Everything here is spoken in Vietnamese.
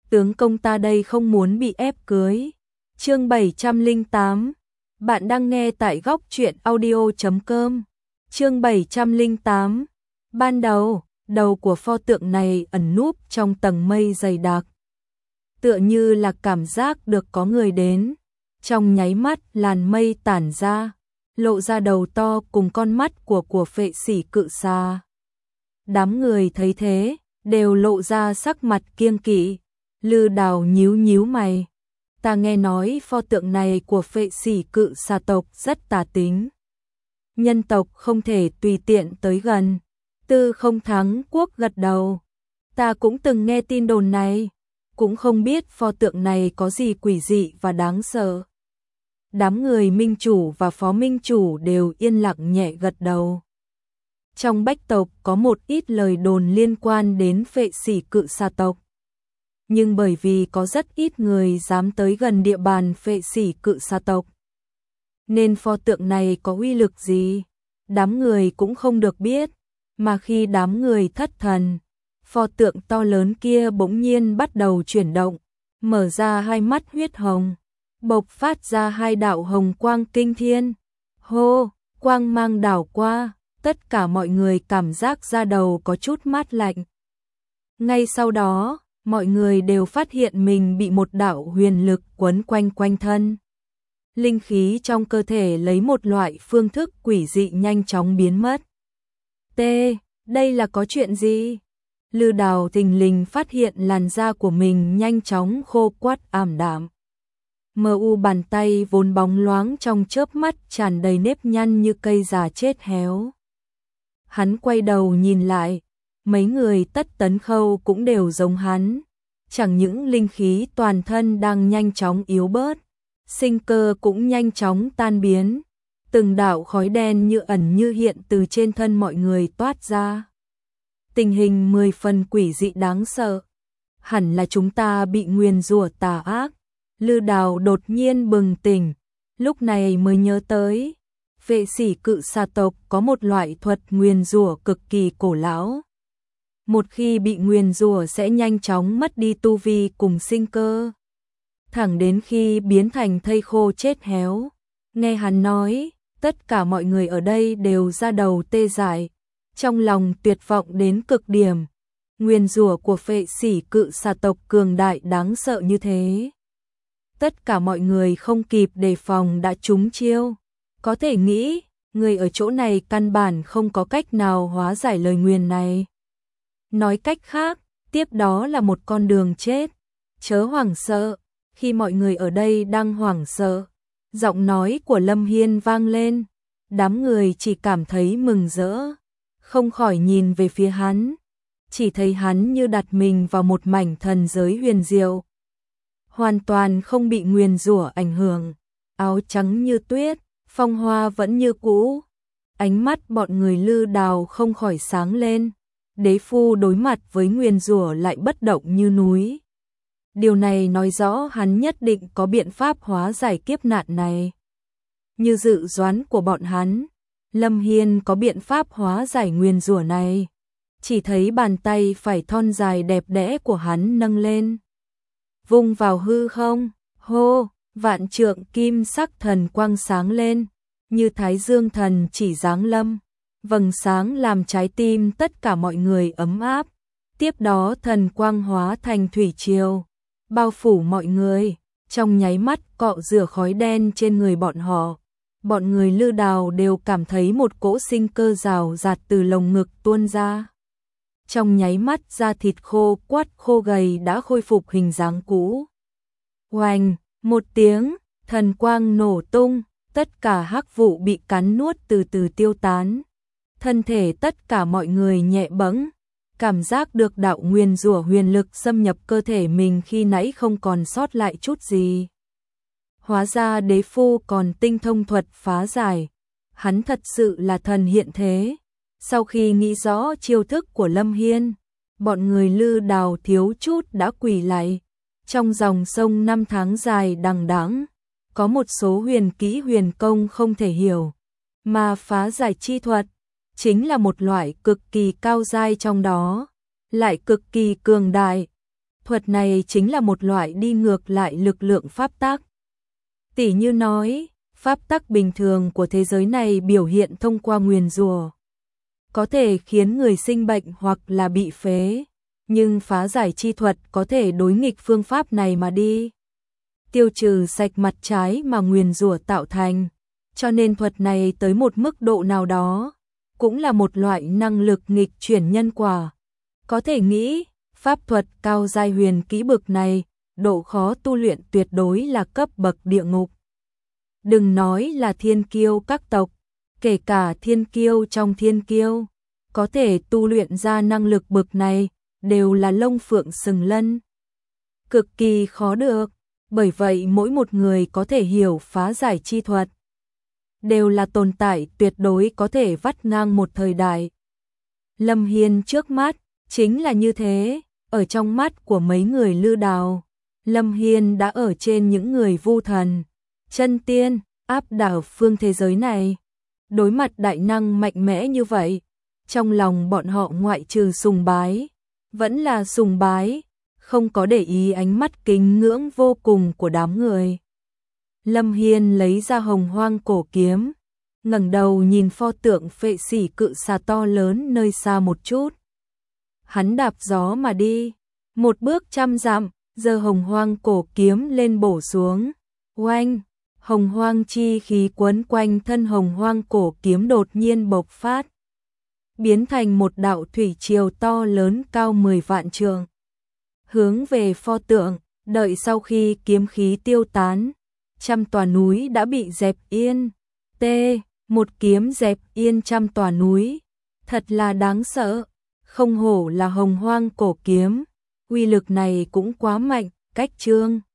tướng công ta đây không muốn bị ép cưới. Chương 708. Bạn đang nghe tại góc truyện audio.com. Chương 708. Ban đầu, đầu của pho tượng này ẩn núp trong tầng mây dày đặc. Tựa như là cảm giác được có người đến. Trong nháy mắt làn mây tản ra, lộ ra đầu to cùng con mắt của phệ sỉ cự xà. Đám người thấy thế, đều lộ ra sắc mặt kiêng kỵ. Lư Đào nhíu nhíu mày. Ta nghe nói pho tượng này của phệ sỉ cự xà tộc rất tà tính. Nhân tộc không thể tùy tiện tới gần. Tư Không Thắng Quốc gật đầu. Ta cũng từng nghe tin đồn này, cũng không biết pho tượng này có gì quỷ dị và đáng sợ. Đám người minh chủ và phó minh chủ đều yên lặng nhẹ gật đầu. Trong Bách tộc có một ít lời đồn liên quan đến phệ sỉ cự xà tộc. Nhưng bởi vì có rất ít người dám tới gần địa bàn phệ sỉ cự xà tộc, nên pho tượng này có uy lực gì, đám người cũng không được biết. Mà khi đám người thất thần, pho tượng to lớn kia bỗng nhiên bắt đầu chuyển động, mở ra hai mắt huyết hồng, bộc phát ra hai đạo hồng quang kinh thiên. Hô, quang mang đảo qua, tất cả mọi người cảm giác da đầu có chút mát lạnh. Ngay sau đó, mọi người đều phát hiện mình bị một đạo huyền lực quấn quanh quanh thân. Linh khí trong cơ thể lấy một loại phương thức quỷ dị nhanh chóng biến mất. Đây là có chuyện gì? Lư Đào thình lình phát hiện làn da của mình nhanh chóng khô quắt ảm đạm. Mờ u bàn tay vốn bóng loáng trong chớp mắt tràn đầy nếp nhăn như cây già chết héo. Hắn quay đầu nhìn lại, mấy người Tất Tấn Khâu cũng đều giống hắn. Chẳng những linh khí toàn thân đang nhanh chóng yếu bớt, sinh cơ cũng nhanh chóng tan biến. Từng đạo khói đen như ẩn như hiện từ trên thân mọi người toát ra. Tình hình 10 phần quỷ dị đáng sợ. Hẳn là chúng ta bị nguyền rủa tà ác. Lư Đào đột nhiên bừng tỉnh, lúc này mới nhớ tới. Phệ sỉ cự xà tộc có một loại thuật nguyền rủa cực kỳ cổ lão. Một khi bị nguyền rủa sẽ nhanh chóng mất đi tu vi cùng sinh cơ, thẳng đến khi biến thành thây khô chết héo. Nghe hắn nói, tất cả mọi người ở đây đều ra đầu tê dại, trong lòng tuyệt vọng đến cực điểm. Nguyền rủa của phệ sỉ cự xà tộc cường đại đáng sợ như thế. Tất cả mọi người không kịp đề phòng đã trúng chiêu. Có thể nghĩ, người ở chỗ này căn bản không có cách nào hóa giải lời nguyền này. Nói cách khác, tiếp đó là một con đường chết. Chớ hoảng sợ. Khi mọi người ở đây đang hoảng sợ, giọng nói của Lâm Hiên vang lên. Đám người chỉ cảm thấy mừng rỡ, không khỏi nhìn về phía hắn. Chỉ thấy hắn như đặt mình vào một mảnh thần giới huyền diệu, hoàn toàn không bị nguyền rủa ảnh hưởng. Áo trắng như tuyết, phong hoa vẫn như cũ. Ánh mắt bọn người Lư Đào không khỏi sáng lên. Đế phu đối mặt với nguyền rủa lại bất động như núi. Điều này nói rõ hắn nhất định có biện pháp hóa giải kiếp nạn này. Như dự đoán của bọn hắn, Lâm Hiên có biện pháp hóa giải nguyền rủa này. Chỉ thấy bàn tay phải thon dài đẹp đẽ của hắn nâng lên, vung vào hư không. Hô, vạn trượng kim sắc thần quang sáng lên, như Thái Dương thần chỉ giáng lâm. Vầng sáng làm trái tim tất cả mọi người ấm áp. Tiếp đó thần quang hóa thành thủy triều, bao phủ mọi người, trong nháy mắt cọ rửa khói đen trên người bọn họ. Bọn người Lư Đào đều cảm thấy một cỗ sinh cơ rào rạt từ lồng ngực tuôn ra. Trong nháy mắt da thịt khô quắt khô gầy đã khôi phục hình dáng cũ. Oanh, một tiếng, thần quang nổ tung, tất cả hắc vụ bị cắn nuốt từ từ tiêu tán. Thân thể tất cả mọi người nhẹ bẫng, cảm giác được đạo nguyền rủa huyền lực xâm nhập cơ thể mình khi nãy không còn sót lại chút gì. Hóa ra đế phu còn tinh thông thuật phá giải, hắn thật sự là thần hiện thế. Sau khi nghĩ rõ chiêu thức của Lâm Hiên, bọn người Lư Đào thiếu chút đã quỳ lại. Trong dòng sông năm tháng dài đằng đẵng, có một số huyền kỹ huyền công không thể hiểu, mà phá giải chi thuật chính là một loại cực kỳ cao giai trong đó, lại cực kỳ cường đại. Thuật này chính là một loại đi ngược lại lực lượng pháp tắc. Tỉ như nói, pháp tắc bình thường của thế giới này biểu hiện thông qua nguyền rủa, có thể khiến người sinh bệnh hoặc là bị phế, nhưng phá giải chi thuật có thể đối nghịch phương pháp này mà đi, tiêu trừ sạch mặt trái mà nguyền rủa tạo thành, cho nên thuật này tới một mức độ nào đó, cũng là một loại năng lực nghịch chuyển nhân quả. Có thể nghĩ, pháp thuật cao giai huyền kỹ bực này, độ khó tu luyện tuyệt đối là cấp bậc địa ngục. Đừng nói là thiên kiêu các tộc, kể cả thiên kiêu trong thiên kiêu, có thể tu luyện ra năng lực bực này, đều là lông phượng sừng lân. Cực kỳ khó được, bởi vậy mỗi một người có thể hiểu phá giải chi thuật, đều là tồn tại tuyệt đối có thể vắt ngang một thời đại. Lâm Hiên trước mắt, chính là như thế, ở trong mắt của mấy người Lư Đào, Lâm Hiên đã ở trên những người vu thần, chân tiên, áp đảo phương thế giới này. Đối mặt đại năng mạnh mẽ như vậy, trong lòng bọn họ ngoại trừ sùng bái, vẫn là sùng bái, không có để ý ánh mắt kính ngưỡng vô cùng của đám người. Lâm Hiên lấy ra Hồng Hoang cổ kiếm, ngẩng đầu nhìn pho tượng phệ sỉ cự xà to lớn nơi xa một chút. Hắn đạp gió mà đi, một bước 100 dặm, giơ Hồng Hoang cổ kiếm lên bổ xuống. Oanh, Hồng Hoang chi khí quấn quanh thân Hồng Hoang cổ kiếm đột nhiên bộc phát, biến thành một đạo thủy triều to lớn cao 10 vạn trượng, hướng về pho tượng. Đợi sau khi kiếm khí tiêu tán, trăm tòa núi đã bị dẹp yên. Một kiếm dẹp yên trăm tòa núi, thật là đáng sợ. Không hổ là Hồng Hoang cổ kiếm, uy lực này cũng quá mạnh. Cách chương